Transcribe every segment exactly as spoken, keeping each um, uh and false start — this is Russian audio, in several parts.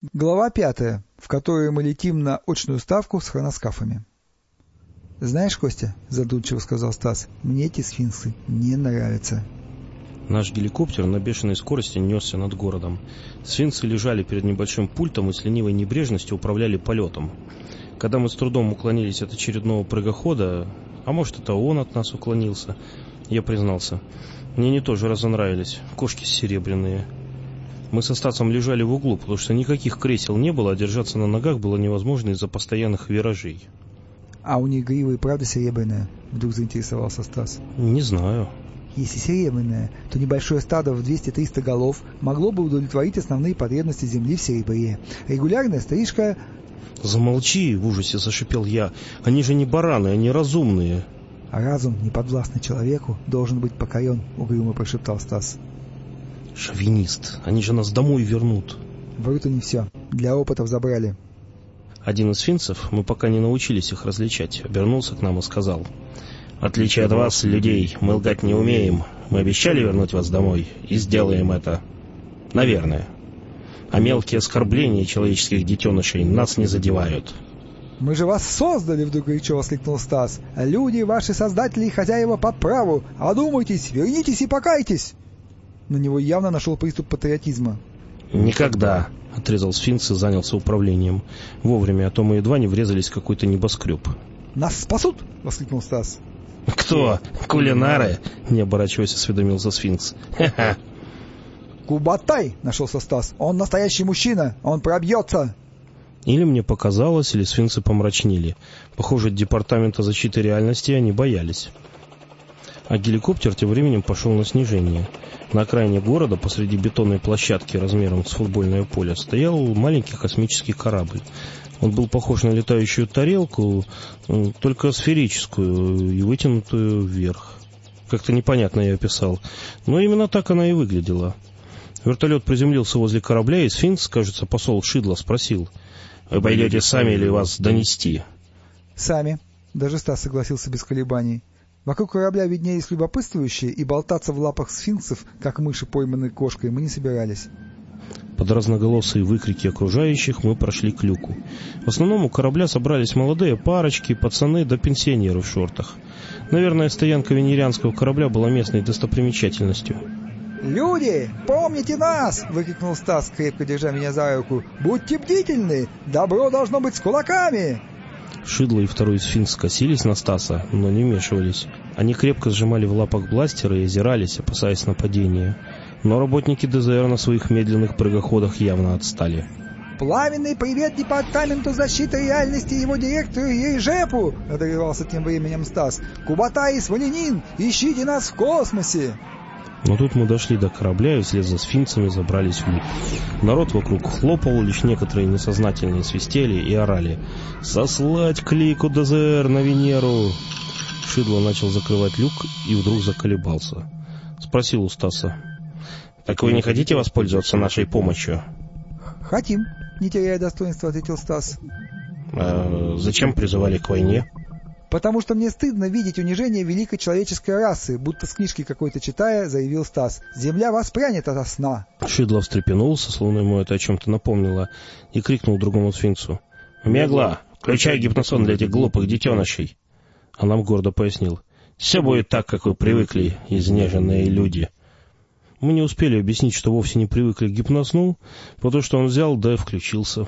Глава пятая, в которой мы летим на очную ставку с хроноскафами. «Знаешь, Костя, — задумчиво сказал Стас, — мне эти сфинксы не нравятся». Наш геликоптер на бешеной скорости несся над городом. Сфинксы лежали перед небольшим пультом и с ленивой небрежностью управляли полетом. Когда мы с трудом уклонились от очередного прыгохода, а может, это он от нас уклонился, я признался, мне они тоже разонравились, кошки серебряные. Мы со Стасом лежали в углу, потому что никаких кресел не было, а держаться на ногах было невозможно из-за постоянных виражей. «А у них грива и правда серебряная?» — вдруг заинтересовался Стас. «Не знаю». «Если серебряная, то небольшое стадо в двести-триста голов могло бы удовлетворить основные потребности Земли в серебре. Регулярная стрижка...» «Замолчи!» — в ужасе зашипел я. «Они же не бараны, они разумные». «А разум, не подвластный человеку, должен быть покорен», — угрюмо прошептал Стас. «Шовинист, они же нас домой вернут». «Врут они все. Для опытов забрали». Один из финцев, мы пока не научились их различать, обернулся к нам и сказал: «В отличие от вас, людей, мы лгать не умеем. Мы обещали вернуть вас домой, и сделаем это. Наверное. А мелкие оскорбления человеческих детенышей нас не задевают». «Мы же вас создали!» — вдруг горячо воскликнул Стас. «Люди, ваши создатели и хозяева по праву! Одумайтесь, вернитесь и покайтесь!» На него явно нашел приступ патриотизма. «Никогда!» — отрезал сфинкс и занялся управлением. Вовремя, а то мы едва не врезались в какой-то небоскреб. «Нас спасут!» — воскликнул Стас. «Кто? Кулинары?» — не оборачиваясь, осведомился сфинкс. «Ха-ха!» «Кубатай!» — нашелся Стас. «Он настоящий мужчина! Он пробьется!» Или мне показалось, или сфинксы помрачнели. Похоже, департамента защиты реальности они боялись. А геликоптер тем временем пошел на снижение. На окраине города, посреди бетонной площадки размером с футбольное поле, стоял маленький космический корабль. Он был похож на летающую тарелку, только сферическую и вытянутую вверх. Как-то непонятно я описал, но именно так она и выглядела. Вертолет приземлился возле корабля, и сфинкс, кажется, посол Шидла, спросил: «Вы пойдете сами или вас донести?» «Сами», — даже Стас согласился без колебаний. Вокруг корабля виднелись любопытствующие, и болтаться в лапах сфинксов, как мыши, пойманные кошкой, мы не собирались. Под разноголосые выкрики окружающих мы прошли к люку. В основном у корабля собрались молодые парочки, пацаны да пенсионеры в шортах. Наверное, стоянка венерианского корабля была местной достопримечательностью. «Люди, помните нас!» — выкрикнул Стас, крепко держа меня за руку. «Будьте бдительны! Добро должно быть с кулаками!» Шидло и второй сфинкс косились на Стаса, но не вмешивались. Они крепко сжимали в лапах бластеры и озирались, опасаясь нападения. Но работники ДЗР на своих медленных прыгоходах явно отстали. «Пламенный привет департаменту защиты реальности и его директору Ейжепу!» — отогревался тем временем Стас. «Кубатай и Свалинин, ищите нас в космосе!» Но тут мы дошли до корабля и вслед за сфинксами забрались в люк. Народ вокруг хлопал, лишь некоторые несознательные свистели и орали: «Сослать клику ДЗР на Венеру!» Шидло начал закрывать люк и вдруг заколебался. Спросил у Стаса: «Так вы не хотите воспользоваться нашей помощью?» «Хотим», — не теряя достоинства, ответил Стас. «А зачем призывали к войне?» «Потому что мне стыдно видеть унижение великой человеческой расы», будто с книжки какой-то читая, заявил Стас. «Земля воспрянет ото сна». Шидло встрепенулся, словно ему это о чем-то напомнило, и крикнул другому сфинксу: «Мегла, включай гипносон для этих глупых детенышей!» А нам гордо пояснил: «Все будет так, как вы привыкли, изнеженные люди». Мы не успели объяснить, что вовсе не привыкли к гипносну, потому что он взял, да и включился.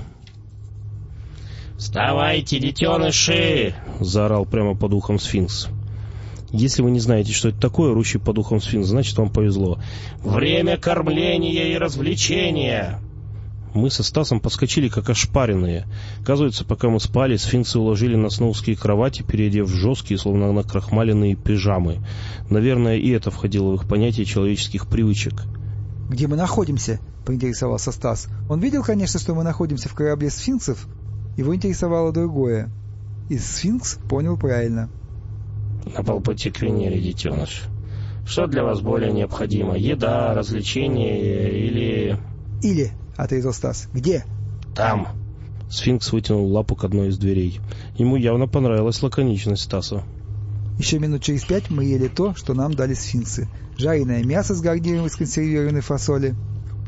«Вставайте, детеныши!» — заорал прямо по духам сфинкс. Если вы не знаете, что это такое, орущий по духам сфинкс, значит, вам повезло. «Время кормления и развлечения!» Мы со Стасом подскочили, как ошпаренные. Оказывается, пока мы спали, сфинксы уложили нас на узкие кровати, переодев в жесткие, словно накрахмаленные пижамы. Наверное, и это входило в их понятие человеческих привычек. «Где мы находимся?» — поинтересовался Стас. Он видел, конечно, что мы находимся в корабле сфинксов. Его интересовало другое. И сфинкс понял правильно. «На полпути к Венере, детеныш. Что для вас более необходимо? Еда, развлечения или...» «Или», — отрезал Стас. «Где?» «Там». Сфинкс вытянул лапу к одной из дверей. Ему явно понравилась лаконичность Стаса. Еще минут через пять мы ели то, что нам дали сфинксы. Жареное мясо с гарниром из консервированной фасоли,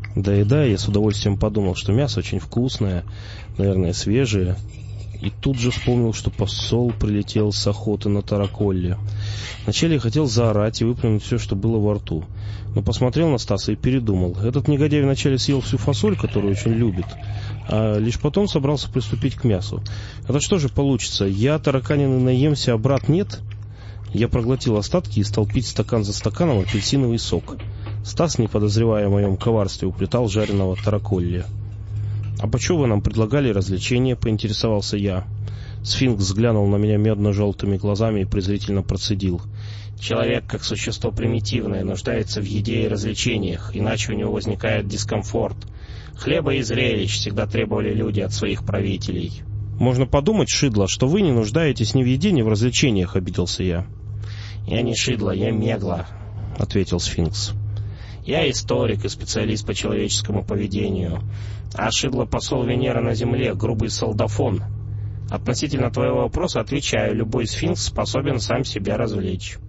Доедая, я с удовольствием подумал, что мясо очень вкусное, наверное, свежее. И тут же вспомнил, что посол прилетел с охоты на Тараколле. Вначале я хотел заорать и выплюнуть все, что было во рту. Но посмотрел на Стаса и передумал. Этот негодяй вначале съел всю фасоль, которую очень любит, а лишь потом собрался приступить к мясу. Это что же получится? Я тараканины наемся, а брат нет? Я проглотил остатки и стал пить стакан за стаканом апельсиновый сок. Стас, не подозревая о моем коварстве, уплетал жареного тараколли. «А почему вы нам предлагали развлечения?» — поинтересовался я. Сфинкс взглянул на меня медно-желтыми глазами и презрительно процедил. «Человек, как существо примитивное, нуждается в еде и развлечениях, иначе у него возникает дискомфорт. Хлеба и зрелищ всегда требовали люди от своих правителей». «Можно подумать, Шидло, что вы не нуждаетесь ни в еде, ни в развлечениях», — обиделся я. «Я не Шидло, я Мегла», — ответил Сфинкс. «Я историк и специалист по человеческому поведению, а Шидло — посол Венеры на Земле, грубый солдафон. Относительно твоего вопроса отвечаю, любой сфинкс способен сам себя развлечь.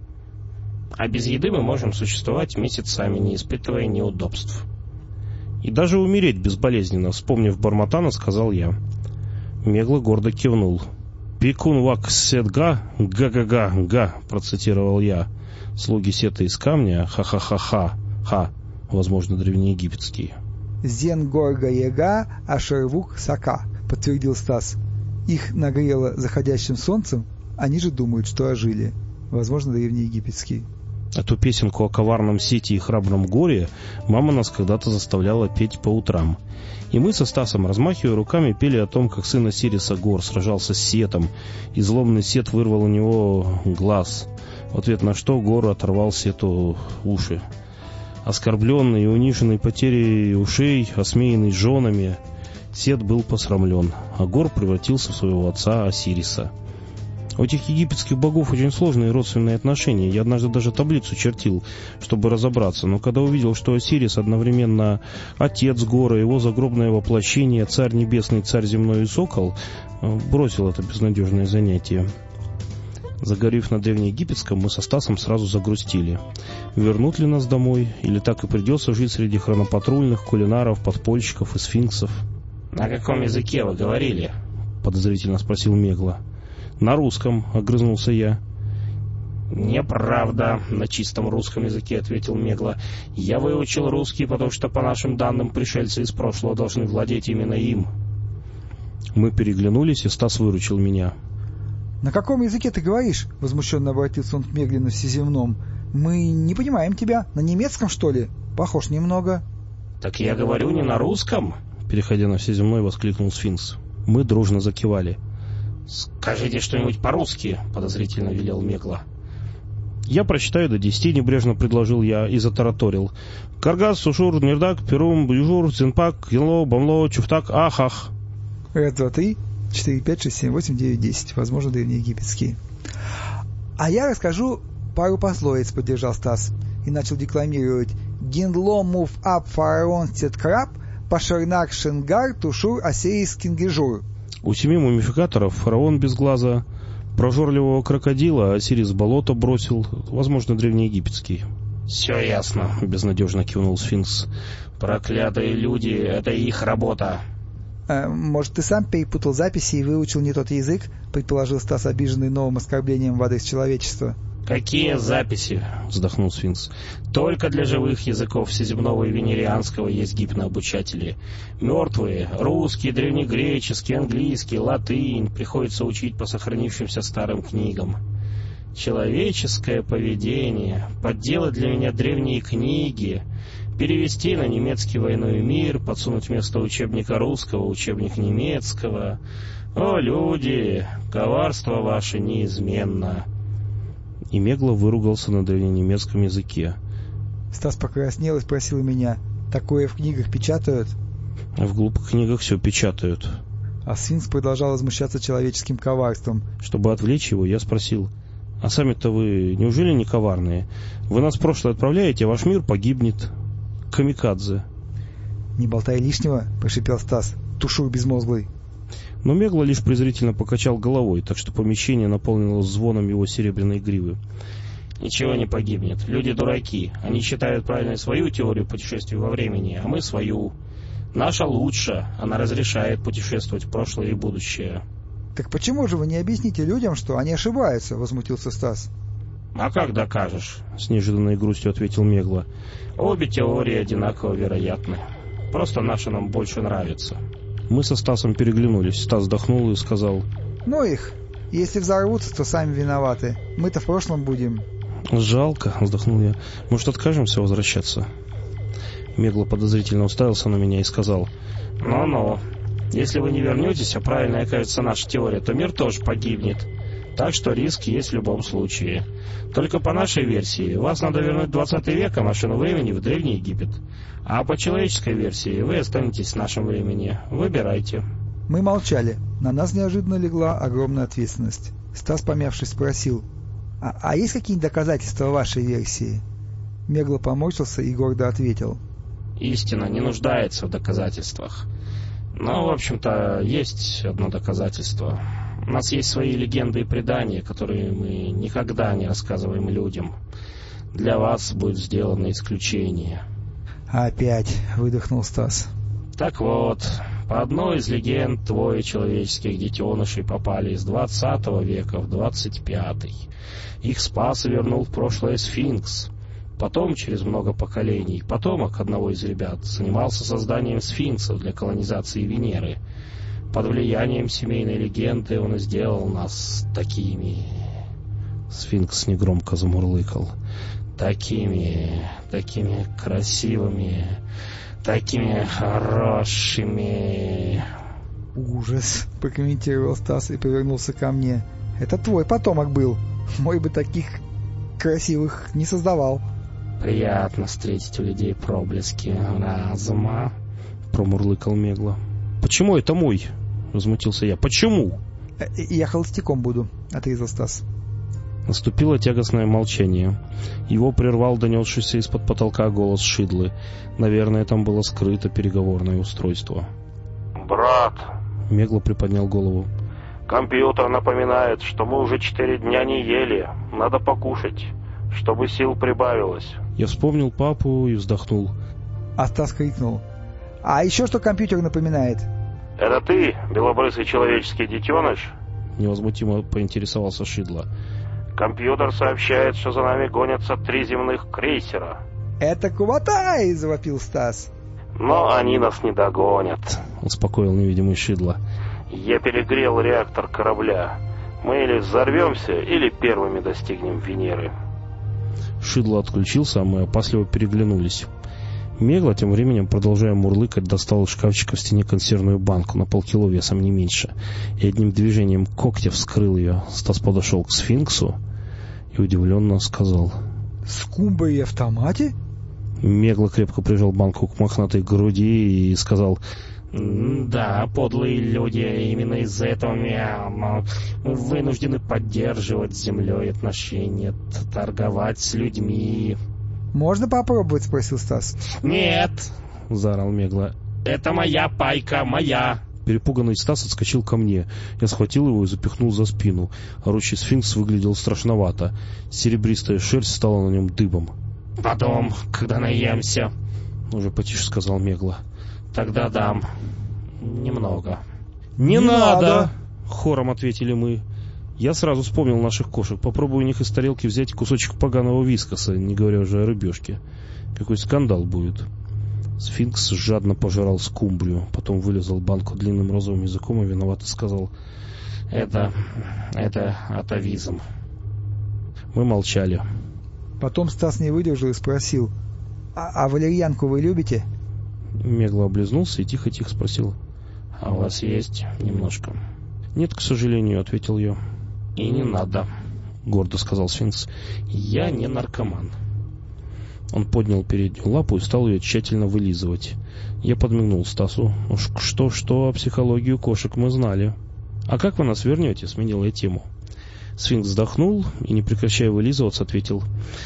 А без еды мы можем существовать месяцами, не испытывая неудобств». «И даже умереть безболезненно», — вспомнив Барматана, сказал я. Мегла гордо кивнул. «Пикун вак сетга, га-га-га-га», — процитировал я. «Слуги Сета из камня, ха-ха-ха-ха, ха», возможно, древнеегипетский. «Зен горга ега, ашервук сака», — подтвердил Стас. «Их нагрело заходящим солнцем, они же думают, что ожили». Возможно, древнеегипетский. Эту песенку о коварном Сете и храбром горе мама нас когда-то заставляла петь по утрам. И мы со Стасом, размахивая руками, пели о том, как сын Осириса Гор сражался с Сетом, и злобный Сет вырвал у него глаз, в ответ на что Гор оторвал Сету уши. Оскорбленный и униженный потерей ушей, осмеянный женами, Сет был посрамлен, а Гор превратился в своего отца Осириса. У этих египетских богов очень сложные родственные отношения. Я однажды даже таблицу чертил, чтобы разобраться, но когда увидел, что Осирис одновременно отец Гора, его загробное воплощение, царь небесный, царь земной и сокол, бросил это безнадежное занятие. Заговорив на древнеегипетском, мы со Стасом сразу загрустили. Вернут ли нас домой, или так и придется жить среди хронопатрульных, кулинаров, подпольщиков и сфинксов? «На каком языке вы говорили?» — подозрительно спросил Мегла. «На русском», — огрызнулся я. «Неправда», — на чистом русском языке ответил Мегла. «Я выучил русский, потому что, по нашим данным, пришельцы из прошлого должны владеть именно им». Мы переглянулись, и Стас выручил меня. «На каком языке ты говоришь?» — возмущенно обратился он к Мегле на всеземном. «Мы не понимаем тебя. На немецком, что ли? Похож немного». «Так я говорю не на русском?» — переходя на всеземной, воскликнул Сфинкс. Мы дружно закивали. «Скажите что-нибудь по-русски», — подозрительно велел Мегла. «Я прочитаю до десяти», — небрежно предложил я и затараторил. «Каргас, сушур, нирдак, перум, бюжур, зинпак, ело, бамло, чуфтак, ахах». Раз, два, три, четыре, пять, шесть, семь, восемь, девять, десять. Возможно, древнеегипетские. «А я расскажу пару пословиц», — поддержал Стас и начал декламировать. «Гинло мув ап фараон сет краб, пашернак шенгар тушур осирис кингижур». У семи мумификаторов фараон без глаза, прожорливого крокодила Осирис в болото бросил, возможно, древнеегипетский. «Все ясно», — безнадежно кивнул Сфинкс. «Проклятые люди — это их работа». А, «Может, ты сам перепутал записи и выучил не тот язык?» — предположил Стас, обиженный новым оскорблением в адрес человечества. «Какие записи?» — вздохнул Сфинкс. «Только для живых языков всеземного и венерианского есть гипнообучатели. Мертвые, русский, древнегреческий, английский, латынь приходится учить по сохранившимся старым книгам. Человеческое поведение, подделать для меня древние книги, перевести на немецкий «Войну и мир», подсунуть вместо учебника русского учебник немецкого. О, люди, коварство ваше неизменно». И Мегла выругался на древненемецком языке. Стас покраснел и спросил меня: «Такое в книгах печатают?» В глупых книгах все печатают. А Сфинкс продолжал возмущаться человеческим коварством. Чтобы отвлечь его, я спросил: «А сами-то вы неужели не коварные? Вы нас в прошлое отправляете, а ваш мир погибнет. Камикадзе». «Не болтай лишнего», — прошипел Стас, тушур безмозглый. Но Мегла лишь презрительно покачал головой, так что помещение наполнилось звоном его серебряной гривы. Ничего не погибнет. Люди дураки. Они считают правильной свою теорию путешествий во времени, а мы свою. Наша лучше. Она разрешает путешествовать в прошлое и будущее. Так почему же вы не объясните людям, что они ошибаются? Возмутился Стас. А как докажешь? С неожиданной грустью ответил Мегла. Обе теории одинаково вероятны. Просто наша нам больше нравится. Мы со Стасом переглянулись. Стас вздохнул и сказал: ну их. Если взорвутся, то сами виноваты. Мы-то в прошлом будем. Жалко, вздохнул я. Может, откажемся возвращаться? Мегла подозрительно уставился на меня и сказал: ну-ну, если вы не вернетесь, а правильной окажется наша теория, то мир тоже погибнет. Так что риск есть в любом случае. Только по нашей версии вас надо вернуть в двадцатый век, а машину времени в Древний Египет. А по человеческой версии вы останетесь в нашем времени. Выбирайте. Мы молчали. На нас неожиданно легла огромная ответственность. Стас, помявшись, спросил: А, а есть какие-нибудь доказательства вашей версии? Мегла поморщился и гордо ответил: истина не нуждается в доказательствах. Но, в общем-то, есть одно доказательство. У нас есть свои легенды и предания, которые мы никогда не рассказываем людям. Для вас будет сделано исключение. Опять, выдохнул Стас. Так вот, по одной из легенд двое человеческих детенышей попали из двадцатого века в двадцать пятый. Их спас и вернул в прошлое сфинкс. Потом, через много поколений, потомок одного из ребят занимался созданием сфинксов для колонизации Венеры. Под влиянием семейной легенды он и сделал нас такими. Сфинкс негромко замурлыкал. Такими, такими красивыми, такими хорошими. Ужас, прокомментировал Стас и повернулся ко мне. Это твой потомок был. Мой бы таких красивых не создавал. Приятно встретить у людей проблески разума, промурлыкал Мегла. Почему это мой? Возмутился я. Почему? Я холостяком буду, отрезал Стас. Наступило тягостное молчание. Его прервал донесшийся из-под потолка голос Шидлы. Наверное, там было скрыто переговорное устройство. «Брат!» Мегла приподнял голову. «Компьютер напоминает, что мы уже четыре дня не ели. Надо покушать, чтобы сил прибавилось». Я вспомнил папу и вздохнул. А Стас крикнул: «А еще что компьютер напоминает?» «Это ты, белобрысый человеческий детеныш?» Невозмутимо поинтересовался Шидла. «Компьютер сообщает, что за нами гонятся три земных крейсера». «Это Куватай!» — завопил Стас. «Но они нас не догонят», — успокоил невидимый Шидла. «Я перегрел реактор корабля. Мы или взорвемся, или первыми достигнем Венеры». Шидло отключился, а мы опасливо переглянулись. Мегла, тем временем, продолжая мурлыкать, достал из шкафчика в стене консервную банку на полкило весом не меньше и одним движением когтя вскрыл ее. Стас подошел к сфинксу и удивленно сказал: «Скумбрия в томате?» Мегла крепко прижал банку к мохнатой груди и сказал: «Да, подлые люди, именно из-за этого мы вынуждены поддерживать с землей отношения, торговать с людьми». «Можно попробовать?» — спросил Стас. «Нет!» — заорал Мегла. «Это моя пайка, моя!» Перепуганный Стас отскочил ко мне. Я схватил его и запихнул за спину. Орущий сфинкс выглядел страшновато. Серебристая шерсть стала на нем дыбом. «Потом, когда наемся», — уже потише сказал Мегла, — «тогда дам немного». «Не, Не надо!», надо! — хором ответили мы. Я сразу вспомнил наших кошек. Попробую у них из тарелки взять кусочек поганого вискоса, не говоря уже о рыбешке. Какой скандал будет. Сфинкс жадно пожирал скумбрию, потом вылезал банку длинным розовым языком и виновато сказал: «Это... это атовизм». Мы молчали. Потом Стас не выдержал и спросил: «А, а валерьянку вы любите?» Мегла облизнулся и тихо-тихо спросил: «А у вас есть немножко?» «Нет, к сожалению», — ответил я. «И не надо», — гордо сказал сфинкс. «Я не наркоман». Он поднял переднюю лапу и стал ее тщательно вылизывать. Я подмигнул Стасу. Уж что-что, о психологию кошек мы знали. «А как вы нас вернете?» — сменил я тему. Сфинкс вздохнул и, не прекращая вылизываться, ответил: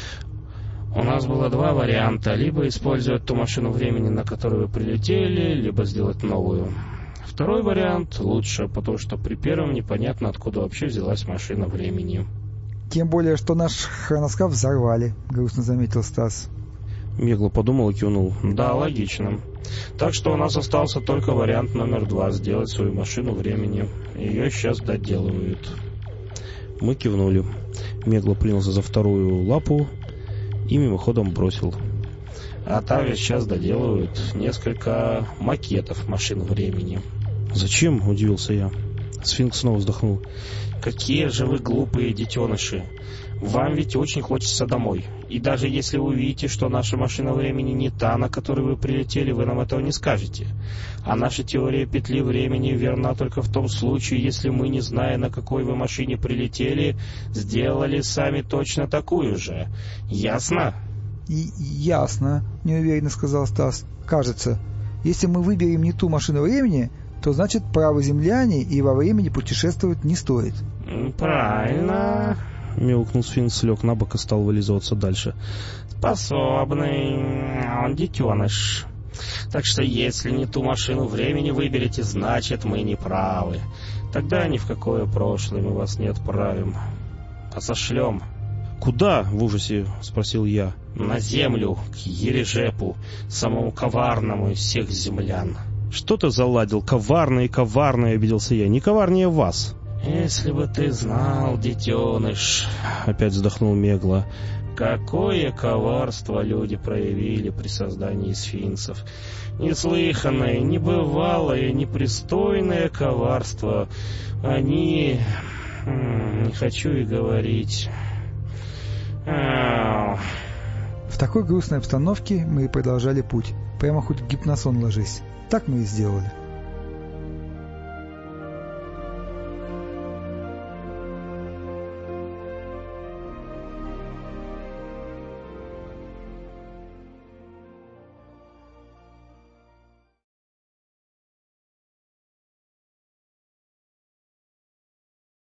«У нас было два варианта. Либо использовать ту машину времени, на которую вы прилетели, либо сделать новую. Второй вариант лучше, потому что при первом непонятно, откуда вообще взялась машина времени». Тем более, что наш хроноскаф взорвали, грустно заметил Стас. Мегло подумал и кивнул. Да, логично. Так что у нас остался только вариант номер два — сделать свою машину времени. Ее сейчас доделывают. Мы кивнули. Мегло принялся за вторую лапу и мимоходом бросил. А там ведь сейчас доделывают несколько макетов машин времени. Зачем? Удивился я. Сфинкс снова вздохнул. Какие же вы глупые детеныши. Вам ведь очень хочется домой. И даже если вы увидите, что наша машина времени не та, на которой вы прилетели, вы нам этого не скажете. А наша теория петли времени верна только в том случае, если мы, не зная, на какой вы машине прилетели, сделали сами точно такую же. Ясно? И ясно, неуверенно сказал Стас. Кажется, если мы выберем не ту машину времени, то значит правы земляне и во времени путешествовать не стоит. Правильно. Мяукнул Сфинкс, лег на бок и стал вылизываться дальше. Способный он детеныш. Так что если не ту машину времени выберете, значит мы не правы. Тогда ни в какое прошлое мы вас не отправим, а сошлем. Куда? В ужасе спросил я. На землю, к Ережепу, самому коварному из всех землян. Что ты заладил? Коварный, коварный, обиделся я. Не коварнее вас. Если бы ты знал, детеныш, опять вздохнул Мегло, какое коварство люди проявили при создании сфинксов. Неслыханное, небывалое, непристойное коварство. Они... Не хочу и говорить. В такой грустной обстановке мы и продолжали путь. Прямо хоть в гипносон ложись. Так мы и сделали.